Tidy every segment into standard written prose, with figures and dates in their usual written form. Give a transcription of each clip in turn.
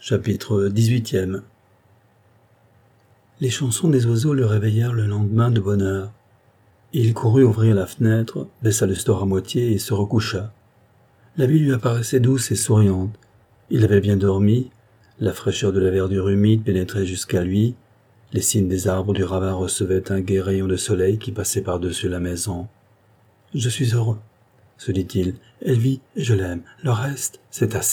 Chapitre 18e. Les chansons des oiseaux le réveillèrent le lendemain de bonne heure. Il courut ouvrir la fenêtre, baissa le store à moitié et se recoucha. La vie lui apparaissait douce et souriante. Il avait bien dormi, la fraîcheur de la verdure humide pénétrait jusqu'à lui, les cimes des arbres du ravin recevaient un gai rayon de soleil qui passait par-dessus la maison. « Je suis heureux, » se dit-il. « Elle vit et je l'aime. Le reste, c'est assez. »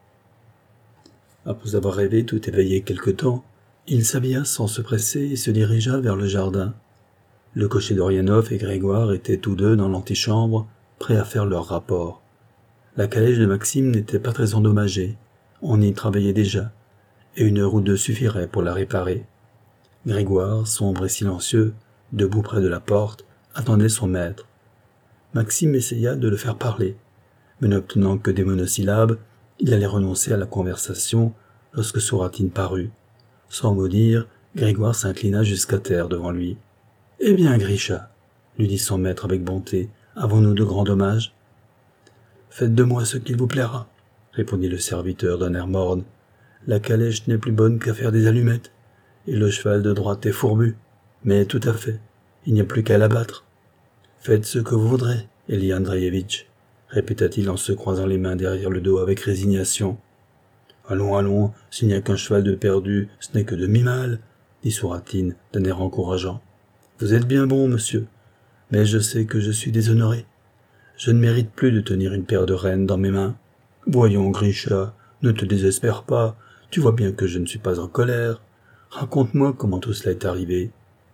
Après avoir rêvé tout éveillé quelque temps, il s'habilla sans se presser et se dirigea vers le jardin. Le cocher d'Orianov et Grégoire étaient tous deux dans l'antichambre, prêts à faire leur rapport. La calèche de Maxime n'était pas très endommagée, on y travaillait déjà, et 1 heure ou 2 suffirait pour la réparer. Grégoire, sombre et silencieux, debout près de la porte, attendait son maître. Maxime essaya de le faire parler, mais n'obtenant que des monosyllabes, il allait renoncer à la conversation lorsque Souratin parut. Sans mot dire, Grégoire s'inclina jusqu'à terre devant lui. « Eh bien, Grisha, » lui dit son maître avec bonté, « avons-nous de grands dommages ?»« Faites de moi ce qu'il vous plaira, » répondit le serviteur d'un air morne. « La calèche n'est plus bonne qu'à faire des allumettes, et le cheval de droite est fourbu, mais tout à fait, il n'y a plus qu'à l'abattre. »« Faites ce que vous voudrez, Elie Andreevitch, » répéta-t-il en se croisant les mains derrière le dos avec résignation. « Allons, allons, s'il n'y a qu'un cheval de perdu, ce n'est que demi-mal, » dit Souratin d'un air encourageant. « Vous êtes bien bon, monsieur, mais je sais que je suis déshonoré. Je ne mérite plus de tenir une paire de rênes dans mes mains. Voyons, Grisha, ne te désespère pas, tu vois bien que je ne suis pas en colère. Raconte-moi comment tout cela est arrivé. »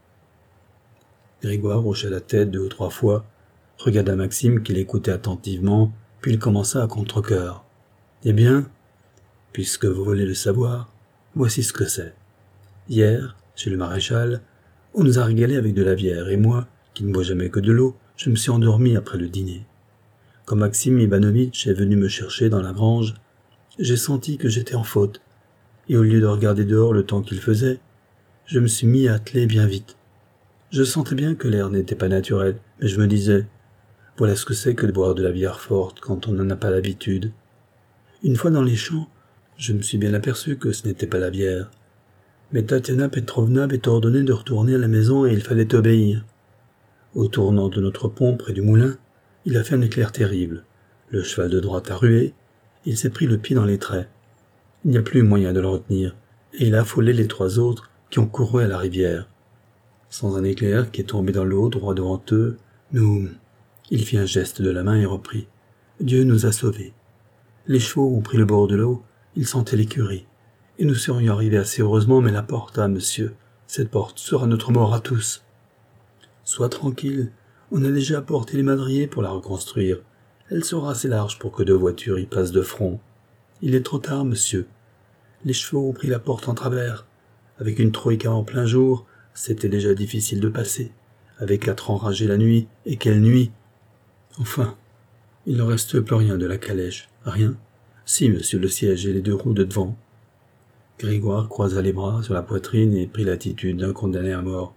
Grégoire hocha la tête 2 ou 3 fois, regarda Maxime qui l'écoutait attentivement, puis il commença à contre-cœur. « Eh bien, puisque vous voulez le savoir, voici ce que c'est. Hier, chez le maréchal, on nous a régalé avec de la bière, et moi, qui ne bois jamais que de l'eau, je me suis endormi après le dîner. Quand Maxime Ivanovitch est venu me chercher dans la grange, j'ai senti que j'étais en faute, et au lieu de regarder dehors le temps qu'il faisait, je me suis mis à atteler bien vite. Je sentais bien que l'air n'était pas naturel, mais je me disais, voilà ce que c'est que de boire de la bière forte quand on n'en a pas l'habitude. Une fois dans les champs, je me suis bien aperçu que ce n'était pas la bière. Mais Tatiana Petrovna avait ordonné de retourner à la maison et il fallait obéir. Au tournant de notre pont près du moulin, il a fait un éclair terrible. Le cheval de droite a rué, il s'est pris le pied dans les traits. Il n'y a plus moyen de le retenir, et il a affolé les 3 autres qui ont couru à la rivière. Sans un éclair qui est tombé dans l'eau droit devant eux, nous... Il fit un geste de la main et reprit. Dieu nous a sauvés. Les chevaux ont pris le bord de l'eau, ils sentaient l'écurie. Et nous serions arrivés assez heureusement, mais la porte, ah, monsieur, cette porte sera notre mort à tous. Sois tranquille, on a déjà apporté les madriers pour la reconstruire. Elle sera assez large pour que 2 voitures y passent de front. Il est trop tard, monsieur. Les chevaux ont pris la porte en travers. Avec une troïka en plein jour, c'était déjà difficile de passer. Avec 4 enragés la nuit, et quelle nuit! Enfin, il ne reste plus rien de la calèche. Rien? Si, monsieur, le siège et les 2 roues de devant. Grégoire croisa les bras sur la poitrine et prit l'attitude d'un condamné à mort.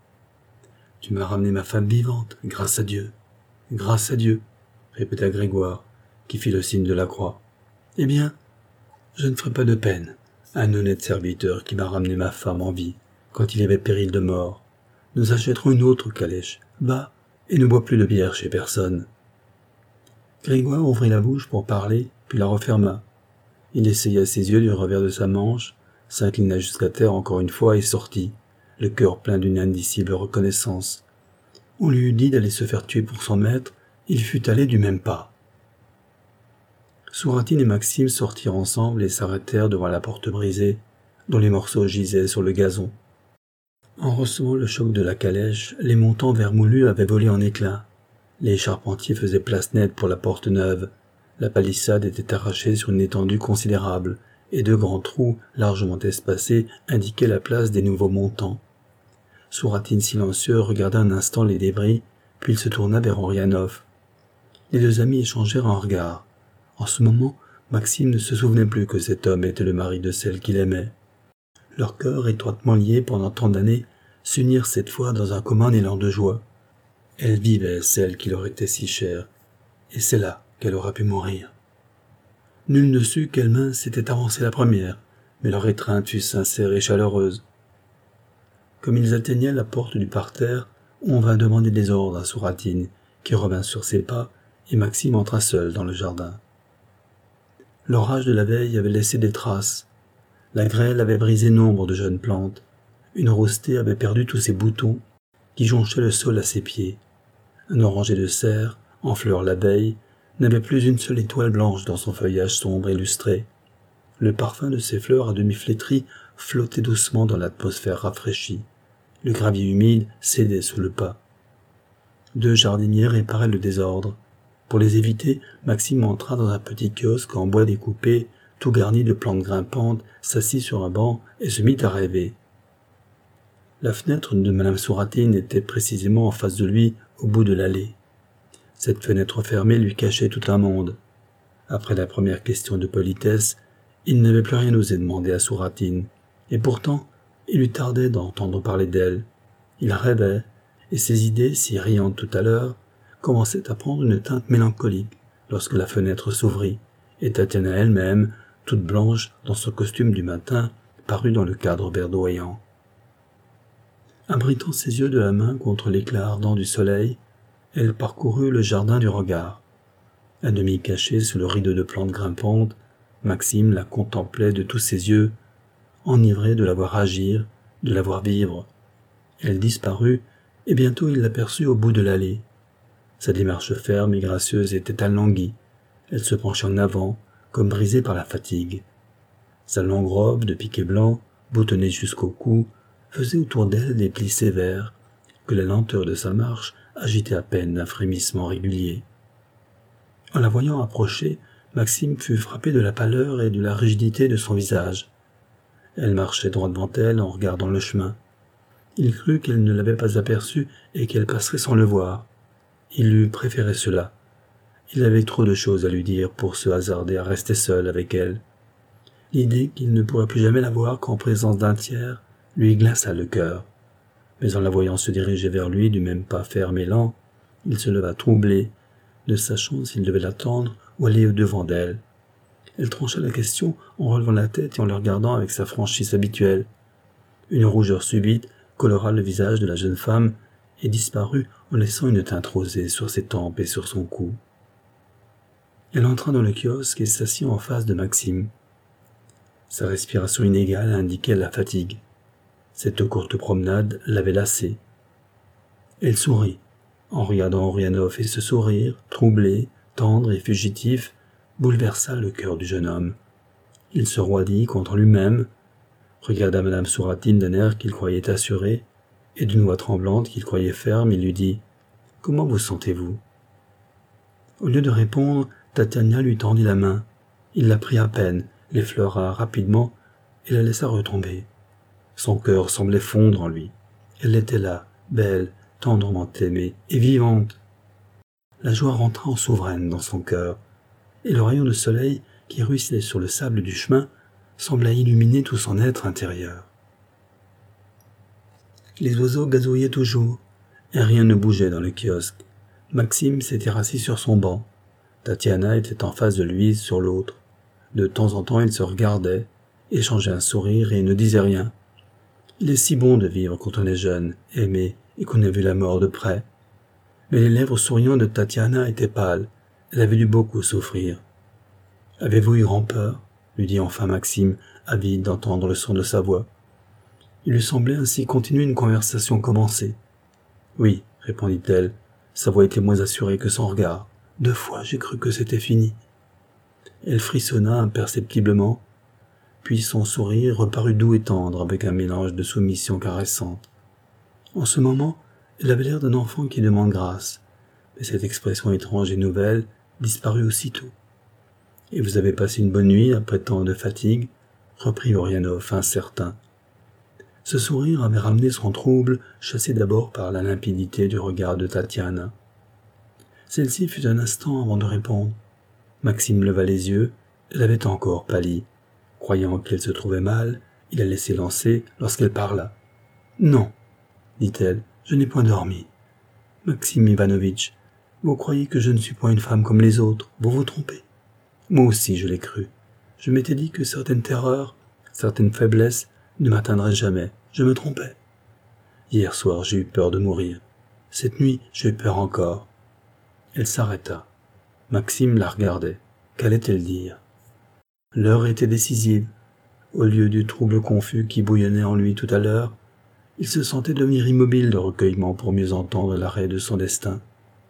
« Tu m'as ramené ma femme vivante, grâce à Dieu. Grâce à Dieu, » répéta Grégoire, qui fit le signe de la croix. « Eh bien, je ne ferai pas de peine à un honnête serviteur qui m'a ramené ma femme en vie quand il y avait péril de mort. Nous achèterons une autre calèche, va, et ne bois plus de bière chez personne. » Grégoire ouvrit la bouche pour parler, puis la referma. Il essaya ses yeux du revers de sa manche, s'inclina jusqu'à terre encore une fois et sortit, le cœur plein d'une indicible reconnaissance. On lui eût dit d'aller se faire tuer pour son maître, il fût allé du même pas. Souratin et Maxime sortirent ensemble et s'arrêtèrent devant la porte brisée, dont les morceaux gisaient sur le gazon. En recevant le choc de la calèche, les montants vermoulus avaient volé en éclats. Les charpentiers faisaient place nette pour la porte neuve. La palissade était arrachée sur une étendue considérable, et 2 grands trous, largement espacés, indiquaient la place des nouveaux montants. Souratin silencieux regarda un instant les débris, puis il se tourna vers Orianov. Les 2 amis échangèrent un regard. En ce moment, Maxime ne se souvenait plus que cet homme était le mari de celle qu'il aimait. Leurs cœurs, étroitement liés pendant tant d'années, s'unirent cette fois dans un commun élan de joie. Elle vivait, celle qui leur était si chère, et c'est là qu'elle aurait pu mourir. Nul ne sut quelle main s'était avancée la première, mais leur étreinte fut sincère et chaleureuse. Comme ils atteignaient la porte du parterre, on vint demander des ordres à Souratine, qui revint sur ses pas, et Maxime entra seul dans le jardin. L'orage de la veille avait laissé des traces. La grêle avait brisé nombre de jeunes plantes. Une rosée avait perdu tous ses boutons, qui jonchaient le sol à ses pieds. Un oranger de serre, en fleurs la veille, n'avait plus une seule étoile blanche dans son feuillage sombre et lustré. Le parfum de ses fleurs à demi flétries flottait doucement dans l'atmosphère rafraîchie. Le gravier humide cédait sous le pas. 2 jardiniers réparaient le désordre. Pour les éviter, Maxime entra dans un petit kiosque en bois découpé, tout garni de plantes grimpantes, s'assit sur un banc et se mit à rêver. La fenêtre de Madame Souratine était précisément en face de lui, au bout de l'allée. Cette fenêtre fermée lui cachait tout un monde. Après la première question de politesse, il n'avait plus rien osé demander à Souratine, et pourtant, il lui tardait d'entendre parler d'elle. Il rêvait, et ses idées, si riantes tout à l'heure, commençaient à prendre une teinte mélancolique lorsque la fenêtre s'ouvrit, et Tatiana elle-même, toute blanche dans son costume du matin, parut dans le cadre verdoyant. Abritant ses yeux de la main contre l'éclat ardent du soleil, elle parcourut le jardin du regard. À demi cachée sous le rideau de plantes grimpantes, Maxime la contemplait de tous ses yeux, enivré de la voir agir, de la voir vivre. Elle disparut, et bientôt il l'aperçut au bout de l'allée. Sa démarche ferme et gracieuse était alanguie. Elle se penchait en avant, comme brisée par la fatigue. Sa longue robe de piqué blanc, boutonnée jusqu'au cou, faisait autour d'elle des plis sévères, que la lenteur de sa marche agitait à peine d'un frémissement régulier. En la voyant approcher, Maxime fut frappé de la pâleur et de la rigidité de son visage. Elle marchait droit devant elle en regardant le chemin. Il crut qu'elle ne l'avait pas aperçu et qu'elle passerait sans le voir. Il eût préféré cela. Il avait trop de choses à lui dire pour se hasarder à rester seul avec elle. L'idée qu'il ne pourrait plus jamais la voir qu'en présence d'un tiers lui glaça le cœur. Mais en la voyant se diriger vers lui du même pas ferme et lent, il se leva troublé, ne sachant s'il devait l'attendre ou aller au-devant d'elle. Elle trancha la question en relevant la tête et en le regardant avec sa franchise habituelle. Une rougeur subite colora le visage de la jeune femme et disparut en laissant une teinte rosée sur ses tempes et sur son cou. Elle entra dans le kiosque et s'assit en face de Maxime. Sa respiration inégale indiquait la fatigue. Cette courte promenade l'avait lassée. Elle sourit, en regardant Orianov, et ce sourire, troublé, tendre et fugitif, bouleversa le cœur du jeune homme. Il se roidit contre lui-même, regarda Madame Souratine d'un air qu'il croyait assuré, et d'une voix tremblante qu'il croyait ferme, il lui dit « Comment vous sentez-vous » Au lieu de répondre, Tatiana lui tendit la main. Il la prit à peine, l'effleura rapidement et la laissa retomber. Son cœur semblait fondre en lui. Elle était là, belle, tendrement aimée et vivante. La joie rentra en souveraine dans son cœur, et le rayon de soleil qui ruisselait sur le sable du chemin semblait illuminer tout son être intérieur. Les oiseaux gazouillaient toujours, et rien ne bougeait dans le kiosque. Maxime s'était rassis sur son banc. Tatiana était en face de lui, sur l'autre. De temps en temps, ils se regardaient, échangeaient un sourire et ne disaient rien. Il est si bon de vivre quand on est jeune, aimé, et qu'on a vu la mort de près. Mais les lèvres souriantes de Tatiana étaient pâles. Elle avait dû beaucoup souffrir. « Avez-vous eu grand-peur » lui dit enfin Maxime, avide d'entendre le son de sa voix. Il lui semblait ainsi continuer une conversation commencée. « Oui, répondit-elle. Sa voix était moins assurée que son regard. 2 fois, j'ai cru que c'était fini. » Elle frissonna imperceptiblement, puis son sourire reparut doux et tendre avec un mélange de soumission caressante. En ce moment, elle avait l'air d'un enfant qui demande grâce, mais cette expression étrange et nouvelle disparut aussitôt. « Et vous avez passé une bonne nuit après tant de fatigue ?» reprit Orianov, incertain. Ce sourire avait ramené son trouble, chassé d'abord par la limpidité du regard de Tatiana. Celle-ci fut un instant avant de répondre. Maxime leva les yeux, elle avait encore pâli. Croyant qu'elle se trouvait mal, il la laissait lancer lorsqu'elle parla. « Non, dit-elle, je n'ai point dormi. Maxime Ivanovitch, vous croyez que je ne suis point une femme comme les autres, vous vous trompez. Moi aussi je l'ai cru. Je m'étais dit que certaines terreurs Certaines faiblesses ne m'atteindraient jamais. Je me trompais. Hier soir, j'ai eu peur de mourir. Cette nuit, j'ai eu peur encore. » Elle s'arrêta. Maxime la regardait. Qu'allait-elle dire? L'heure était décisive. Au lieu du trouble confus qui bouillonnait en lui tout à l'heure, il se sentait devenir immobile de recueillement pour mieux entendre l'arrêt de son destin.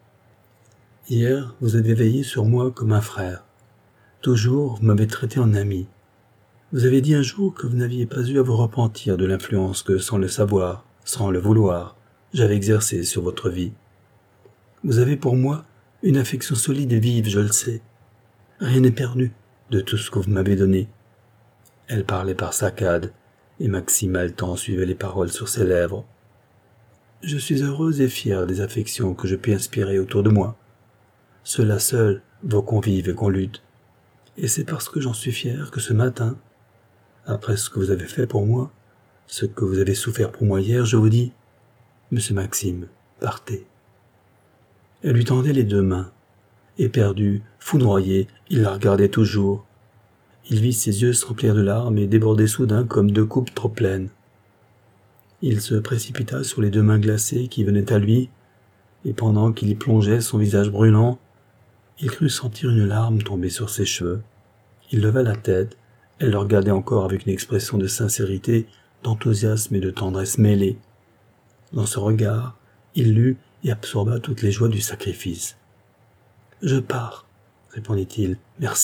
« Hier, vous avez veillé sur moi comme un frère. Toujours, vous m'avez traité en ami. Vous avez dit un jour que vous n'aviez pas eu à vous repentir de l'influence que, sans le savoir, sans le vouloir, j'avais exercée sur votre vie. Vous avez pour moi une affection solide et vive, je le sais. Rien n'est perdu de tout ce que vous m'avez donné. » Elle parlait par saccades, et Maxime haletant suivait les paroles sur ses lèvres. « Je suis heureuse et fière des affections que je puis inspirer autour de moi. Ceux-là seuls vont qu'on vive et qu'on lutte. Et c'est parce que j'en suis fier que ce matin, après ce que vous avez fait pour moi, ce que vous avez souffert pour moi hier, je vous dis, Monsieur Maxime, partez. » Elle lui tendait les deux mains. Éperdu, foudroyé, il la regardait toujours. Il vit ses yeux s'emplir de larmes et déborder soudain comme deux coupes trop pleines. Il se précipita sur les deux mains glacées qui venaient à lui, et pendant qu'il y plongeait son visage brûlant, il crut sentir une larme tomber sur ses cheveux. Il leva la tête, elle le regardait encore avec une expression de sincérité, d'enthousiasme et de tendresse mêlée. Dans ce regard, il lut et absorba toutes les joies du sacrifice. « Je pars, » répondit-il, « merci. »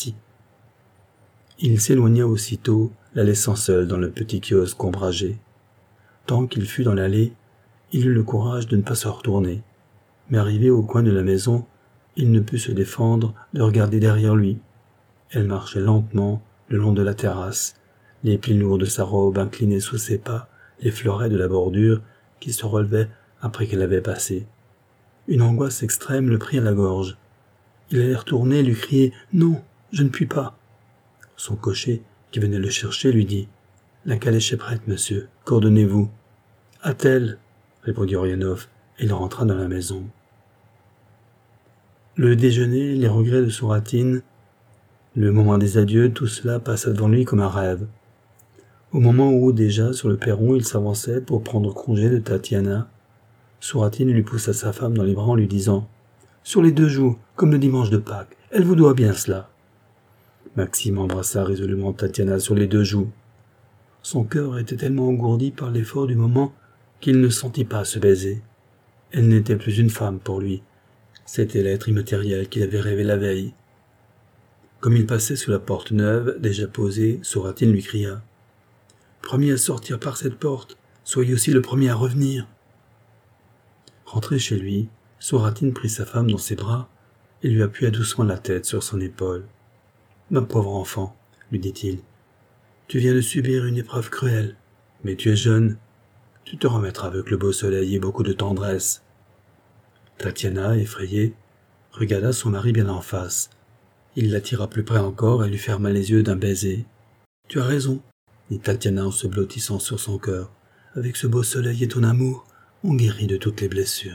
Il s'éloigna aussitôt, la laissant seule dans le petit kiosque ombragé. Tant qu'il fut dans l'allée, il eut le courage de ne pas se retourner. Mais arrivé au coin de la maison, il ne put se défendre de regarder derrière lui. Elle marchait lentement le long de la terrasse, les plis lourds de sa robe inclinés sous ses pas, les fleurets de la bordure qui se relevaient après qu'elle avait passé. Une angoisse extrême le prit à la gorge. Il allait retourner et lui crier « Non, je ne puis pas !» Son cocher, qui venait le chercher, lui dit « La calèche est prête, monsieur. Qu'ordonnez-vous » ?»« Attelle » répondit Orianov, et il rentra dans la maison. Le déjeuner, les regrets de Souratine, le moment des adieux, tout cela passa devant lui comme un rêve. Au moment où, déjà, sur le perron, il s'avançait pour prendre congé de Tatiana, Souratine lui poussa sa femme dans les bras en lui disant « Sur les 2 jours, comme le dimanche de Pâques, elle vous doit bien cela. » Maxime embrassa résolument Tatiana sur les 2 joues. Son cœur était tellement engourdi par l'effort du moment qu'il ne sentit pas ce baiser. Elle n'était plus une femme pour lui. C'était l'être immatériel qu'il avait rêvé la veille. Comme il passait sous la porte neuve, déjà posée, Souratine lui cria « Premier à sortir par cette porte, soyez aussi le premier à revenir. » Rentré chez lui, Souratine prit sa femme dans ses bras et lui appuya doucement la tête sur son épaule. « Ma pauvre enfant, » lui dit-il, « tu viens de subir une épreuve cruelle, mais tu es jeune, tu te remettras avec le beau soleil et beaucoup de tendresse. » Tatiana, effrayée, regarda son mari bien en face. Il l'attira plus près encore et lui ferma les yeux d'un baiser. « Tu as raison, » dit Tatiana en se blottissant sur son cœur. « Avec ce beau soleil et ton amour, on guérit de toutes les blessures. »